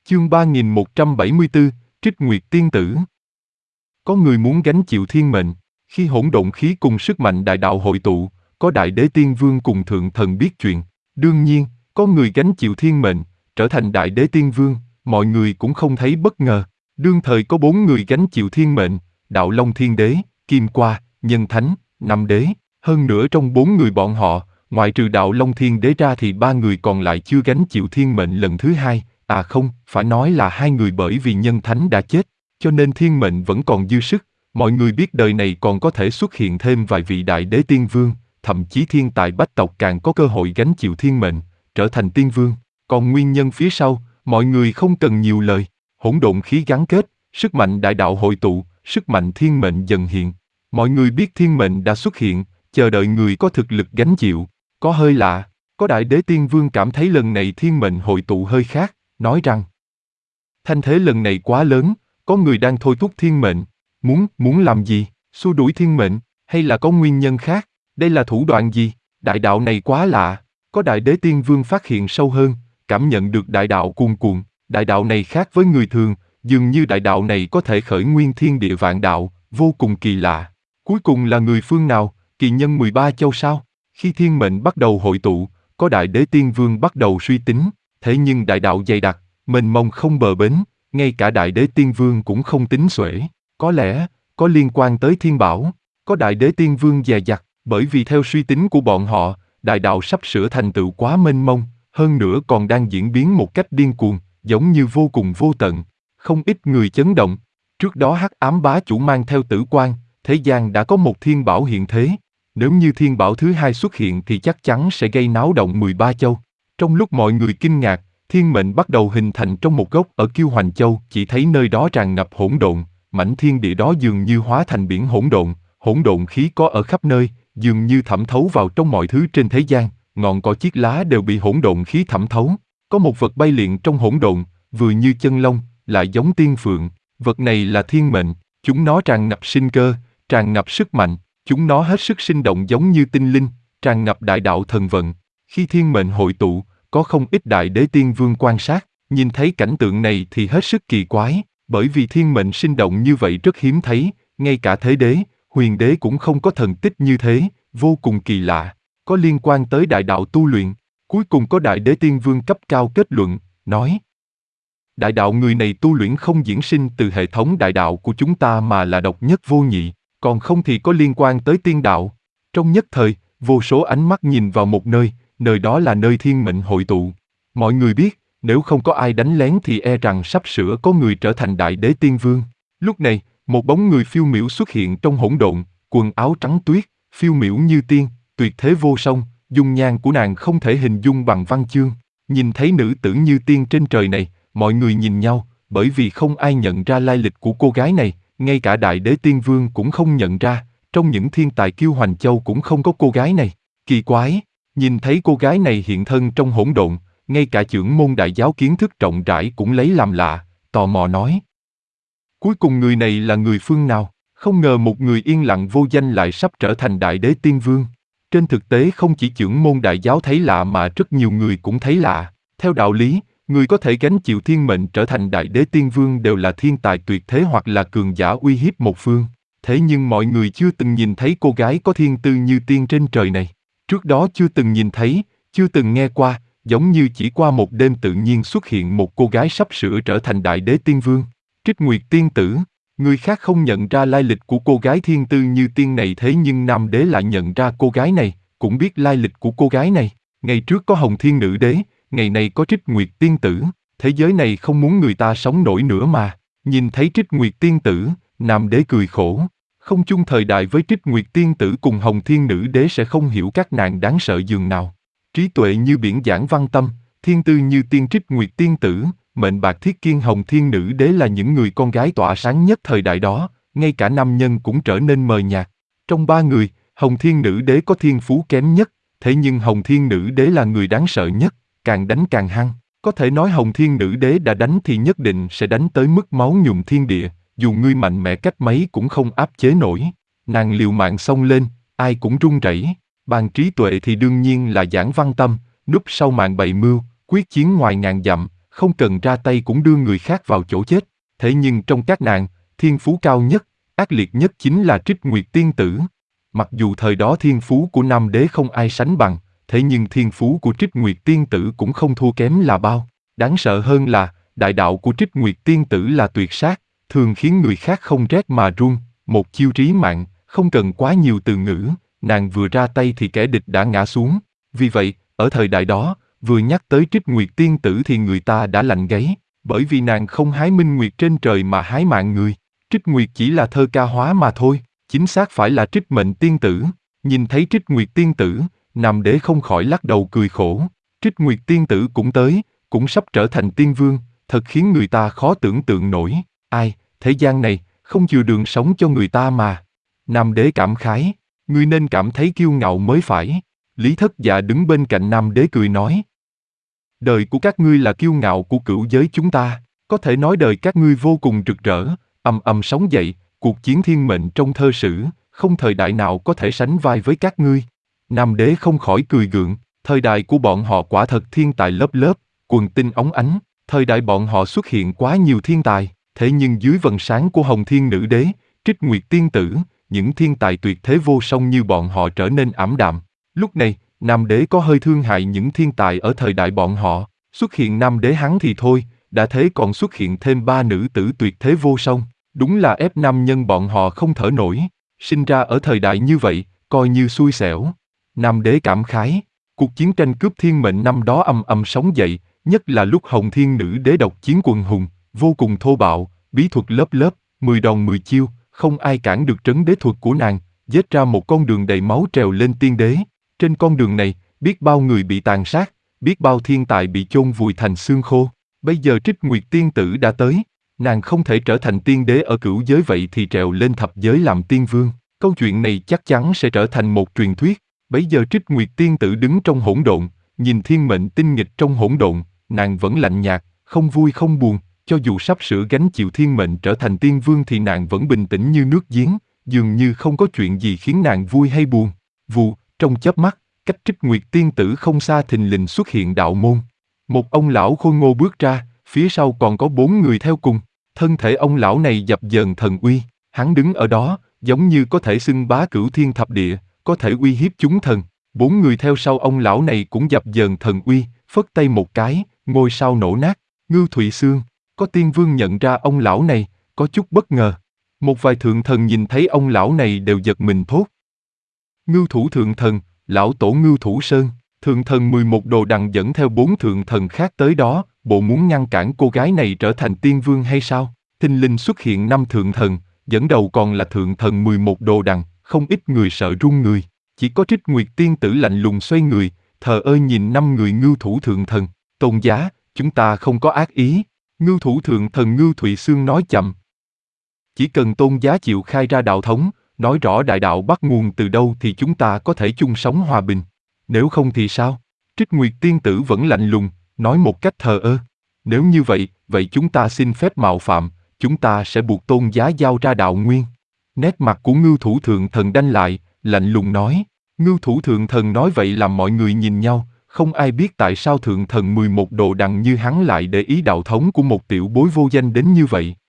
Chương 3174, Trích Nguyệt Tiên Tử. Có người muốn gánh chịu thiên mệnh. Khi hỗn độn khí cùng sức mạnh đại đạo hội tụ, có Đại Đế Tiên Vương cùng Thượng Thần biết chuyện. Đương nhiên, có người gánh chịu thiên mệnh, trở thành Đại Đế Tiên Vương, mọi người cũng không thấy bất ngờ. Đương thời có 4 người gánh chịu thiên mệnh, Đạo Long Thiên Đế, Kim Qua, Nhân Thánh, Năm Đế. Hơn nữa trong 4 người bọn họ, ngoại trừ Đạo Long Thiên Đế ra thì 3 người còn lại chưa gánh chịu thiên mệnh lần thứ hai. À không, phải nói là 2 người, bởi vì Nhân Thánh đã chết, cho nên thiên mệnh vẫn còn dư sức. Mọi người biết đời này còn có thể xuất hiện thêm vài vị Đại Đế Tiên Vương, thậm chí thiên tài bách tộc càng có cơ hội gánh chịu thiên mệnh, trở thành Tiên Vương. Còn nguyên nhân phía sau, mọi người không cần nhiều lời. Hỗn độn khí gắn kết, sức mạnh đại đạo hội tụ, sức mạnh thiên mệnh dần hiện. Mọi người biết thiên mệnh đã xuất hiện, chờ đợi người có thực lực gánh chịu. Có hơi lạ, có Đại Đế Tiên Vương cảm thấy lần này thiên mệnh hội tụ hơi khác, nói rằng thanh thế lần này quá lớn, có người đang thôi thúc thiên mệnh. Muốn làm gì? Xua đuổi thiên mệnh, hay là có nguyên nhân khác? Đây là thủ đoạn gì? Đại đạo này quá lạ. Có Đại Đế Tiên Vương phát hiện sâu hơn, cảm nhận được đại đạo cuồn cuộn. Đại đạo này khác với người thường, dường như đại đạo này có thể khởi nguyên thiên địa vạn đạo, vô cùng kỳ lạ. Cuối cùng là người phương nào? Kỳ nhân 13 châu sao? Khi thiên mệnh bắt đầu hội tụ, có Đại Đế Tiên Vương bắt đầu suy tính, thế nhưng đại đạo dày đặc, mênh mông không bờ bến, ngay cả Đại Đế Tiên Vương cũng không tính xuể. Có lẽ, có liên quan tới thiên bảo, có Đại Đế Tiên Vương dè dặt, bởi vì theo suy tính của bọn họ, đại đạo sắp sửa thành tựu quá mênh mông, hơn nữa còn đang diễn biến một cách điên cuồng, giống như vô cùng vô tận. Không ít người chấn động. Trước đó Hắc Ám Bá Chủ mang theo Tử Quang, thế gian đã có một thiên bảo hiện thế. Nếu như thiên bảo thứ hai xuất hiện thì chắc chắn sẽ gây náo động 13 châu. Trong lúc mọi người kinh ngạc, thiên mệnh bắt đầu hình thành trong một góc ở Kiêu Hoành Châu, chỉ thấy nơi đó tràn ngập hỗn độn, mảnh thiên địa đó dường như hóa thành biển hỗn độn khí có ở khắp nơi, dường như thẩm thấu vào trong mọi thứ trên thế gian, ngọn cỏ chiếc lá đều bị hỗn độn khí thẩm thấu. Có một vật bay lượn trong hỗn độn, vừa như chân long, lại giống tiên phượng, vật này là thiên mệnh, chúng nó tràn ngập sinh cơ, tràn ngập sức mạnh, chúng nó hết sức sinh động giống như tinh linh, tràn ngập đại đạo thần vận. Khi thiên mệnh hội tụ, có không ít Đại Đế Tiên Vương quan sát, nhìn thấy cảnh tượng này thì hết sức kỳ quái, bởi vì thiên mệnh sinh động như vậy rất hiếm thấy, ngay cả Thế Đế, Huyền Đế cũng không có thần tích như thế, vô cùng kỳ lạ, có liên quan tới đại đạo tu luyện. Cuối cùng có Đại Đế Tiên Vương cấp cao kết luận, nói: đại đạo người này tu luyện không diễn sinh từ hệ thống đại đạo của chúng ta mà là độc nhất vô nhị, còn không thì có liên quan tới tiên đạo. Trong nhất thời, vô số ánh mắt nhìn vào một nơi, nơi đó là nơi thiên mệnh hội tụ. Mọi người biết, nếu không có ai đánh lén thì e rằng sắp sửa có người trở thành Đại Đế Tiên Vương. Lúc này, một bóng người phiêu miểu xuất hiện trong hỗn độn, quần áo trắng tuyết, phiêu miểu như tiên, tuyệt thế vô song, dung nhan của nàng không thể hình dung bằng văn chương. Nhìn thấy nữ tử như tiên trên trời này, mọi người nhìn nhau, bởi vì không ai nhận ra lai lịch của cô gái này, ngay cả Đại Đế Tiên Vương cũng không nhận ra, trong những thiên tài Kiêu Hoành Châu cũng không có cô gái này. Kỳ quái, nhìn thấy cô gái này hiện thân trong hỗn độn, ngay cả trưởng môn đại giáo kiến thức rộng rãi cũng lấy làm lạ, tò mò nói: cuối cùng người này là người phương nào? Không ngờ một người yên lặng vô danh lại sắp trở thành Đại Đế Tiên Vương. Trên thực tế không chỉ trưởng môn đại giáo thấy lạ mà rất nhiều người cũng thấy lạ. Theo đạo lý, người có thể gánh chịu thiên mệnh trở thành Đại Đế Tiên Vương đều là thiên tài tuyệt thế hoặc là cường giả uy hiếp một phương. Thế nhưng mọi người chưa từng nhìn thấy cô gái có thiên tư như tiên trên trời này. Trước đó chưa từng nhìn thấy, chưa từng nghe qua, giống như chỉ qua một đêm tự nhiên xuất hiện một cô gái sắp sửa trở thành Đại Đế Tiên Vương. Trích Nguyệt Tiên Tử. Người khác không nhận ra lai lịch của cô gái thiên tư như tiên này, thế nhưng Nam Đế lại nhận ra cô gái này, cũng biết lai lịch của cô gái này. Ngày trước có Hồng Thiên Nữ Đế, ngày này có Trích Nguyệt Tiên Tử, thế giới này không muốn người ta sống nổi nữa mà. Nhìn thấy Trích Nguyệt Tiên Tử, Nam Đế cười khổ. Không chung thời đại với Trích Nguyệt Tiên Tử cùng Hồng Thiên Nữ Đế sẽ không hiểu các nàng đáng sợ dường nào. Trí tuệ như biển giảng văn tâm, thiên tư như tiên Trích Nguyệt Tiên Tử, mệnh bạc thiết kiên Hồng Thiên Nữ Đế là những người con gái tỏa sáng nhất thời đại đó, ngay cả nam nhân cũng trở nên mờ nhạt. Trong 3 người, Hồng Thiên Nữ Đế có thiên phú kém nhất, thế nhưng Hồng Thiên Nữ Đế là người đáng sợ nhất, càng đánh càng hăng. Có thể nói Hồng Thiên Nữ Đế đã đánh thì nhất định sẽ đánh tới mức máu nhuộm thiên địa, dù ngươi mạnh mẽ cách mấy cũng không áp chế nổi. Nàng liều mạng xông lên, ai cũng run rẩy. Bàn trí tuệ thì đương nhiên là giảng văn tâm, núp sau màn bày mưu, quyết chiến ngoài ngàn dặm, không cần ra tay cũng đưa người khác vào chỗ chết. Thế nhưng trong các nàng, thiên phú cao nhất, ác liệt nhất chính là Trích Nguyệt tiên tử. Mặc dù thời đó thiên phú của Nam Đế không ai sánh bằng, thế nhưng thiên phú của Trích Nguyệt tiên tử cũng không thua kém là bao. Đáng sợ hơn là, đại đạo của Trích Nguyệt tiên tử là tuyệt sát, thường khiến người khác không rét mà run, một chiêu trí mạng, không cần quá nhiều từ ngữ, nàng vừa ra tay thì kẻ địch đã ngã xuống. Vì vậy, ở thời đại đó, vừa nhắc tới Trích Nguyệt tiên tử thì người ta đã lạnh gáy, bởi vì nàng không hái minh nguyệt trên trời mà hái mạng người. Trích Nguyệt chỉ là thơ ca hóa mà thôi, chính xác phải là Trích Mệnh tiên tử. Nhìn thấy Trích Nguyệt tiên tử, Nam Đế không khỏi lắc đầu cười khổ. Trích Nguyệt tiên tử cũng tới, cũng sắp trở thành tiên vương, thật khiến người ta khó tưởng tượng nổi. Ai, thế gian này, không chừa đường sống cho người ta mà. Nam Đế cảm khái, ngươi nên cảm thấy kiêu ngạo mới phải. Lý Thất Dạ đứng bên cạnh Nam Đế cười nói. Đời của các ngươi là kiêu ngạo của cửu giới chúng ta, có thể nói đời các ngươi vô cùng rực rỡ, ầm ầm sóng dậy, cuộc chiến thiên mệnh trong thơ sử, không thời đại nào có thể sánh vai với các ngươi. Nam Đế không khỏi cười gượng, thời đại của bọn họ quả thật thiên tài lớp lớp, quần tinh óng ánh, thời đại bọn họ xuất hiện quá nhiều thiên tài, thế nhưng dưới vầng sáng của Hồng Thiên Nữ Đế, Trích Nguyệt tiên tử, những thiên tài tuyệt thế vô song như bọn họ trở nên ảm đạm. Lúc này, Nam Đế có hơi thương hại những thiên tài ở thời đại bọn họ, xuất hiện Nam Đế hắn thì thôi, đã thế còn xuất hiện thêm 3 nữ tử tuyệt thế vô song, đúng là ép nam nhân bọn họ không thở nổi, sinh ra ở thời đại như vậy, coi như xui xẻo. Nam Đế cảm khái, cuộc chiến tranh cướp thiên mệnh năm đó ầm ầm sóng dậy, nhất là lúc Hồng Thiên Nữ Đế độc chiến quần hùng, vô cùng thô bạo, bí thuật lớp lớp, 10 đòn 10 chiêu, không ai cản được trấn đế thuật của nàng, giết ra một con đường đầy máu trèo lên tiên đế. Trên con đường này, biết bao người bị tàn sát, biết bao thiên tài bị chôn vùi thành xương khô. Bây giờ Trích Nguyệt tiên tử đã tới, nàng không thể trở thành tiên đế ở cửu giới vậy thì trèo lên thập giới làm tiên vương. Câu chuyện này chắc chắn sẽ trở thành một truyền thuyết. Bấy giờ Trích Nguyệt tiên tử đứng trong hỗn độn, nhìn thiên mệnh tinh nghịch trong hỗn độn, nàng vẫn lạnh nhạt, không vui không buồn. Cho dù sắp sửa gánh chịu thiên mệnh trở thành tiên vương thì nàng vẫn bình tĩnh như nước giếng, dường như không có chuyện gì khiến nàng vui hay buồn. Vù, trong chớp mắt, cách Trích Nguyệt tiên tử không xa thình lình xuất hiện đạo môn. Một ông lão khôi ngô bước ra, phía sau còn có 4 người theo cùng. Thân thể ông lão này dập dờn thần uy, hắn đứng ở đó, giống như có thể xưng bá cửu thiên thập địa, có thể uy hiếp chúng thần. 4 người theo sau ông lão này cũng dập dờn thần uy, phất tay một cái, ngôi sao nổ nát. Ngưu Thụy Xương, có tiên vương nhận ra ông lão này, có chút bất ngờ. Một vài thượng thần nhìn thấy ông lão này đều giật mình thốt. Ngưu Thủ Thượng Thần, lão tổ Ngưu Thủ Sơn, thượng thần 11 đồ đằng dẫn theo 4 thượng thần khác tới đó, bộ muốn ngăn cản cô gái này trở thành tiên vương hay sao? Thình lình xuất hiện 5 thượng thần, dẫn đầu còn là thượng thần 11 đồ đằng, không ít người sợ run người. Chỉ có Trích Nguyệt tiên tử lạnh lùng xoay người, thờ ơ nhìn 5 người Ngưu Thủ Thượng Thần. Tôn giá, chúng ta không có ác ý. Ngưu Thủ Thượng Thần Ngưu Thụy Xương nói chậm. Chỉ cần tôn giá chịu khai ra đạo thống, nói rõ đại đạo bắt nguồn từ đâu thì chúng ta có thể chung sống hòa bình. Nếu không thì sao? Trích Nguyệt tiên tử vẫn lạnh lùng, nói một cách thờ ơ. Nếu như vậy, vậy chúng ta xin phép mạo phạm, chúng ta sẽ buộc tôn giá giao ra đạo nguyên. Nét mặt của Ngưu Thủ Thượng Thần đanh lại, lạnh lùng nói. Ngưu Thủ Thượng Thần nói vậy làm mọi người nhìn nhau, không ai biết tại sao Thượng Thần 11 đồ đằng như hắn lại để ý đạo thống của một tiểu bối vô danh đến như vậy.